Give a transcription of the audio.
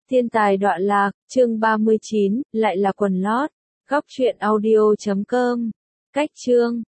Thiên tài đọa lạc, chương 39, lại là quần lót. Góc truyện audio.com. Cách chương.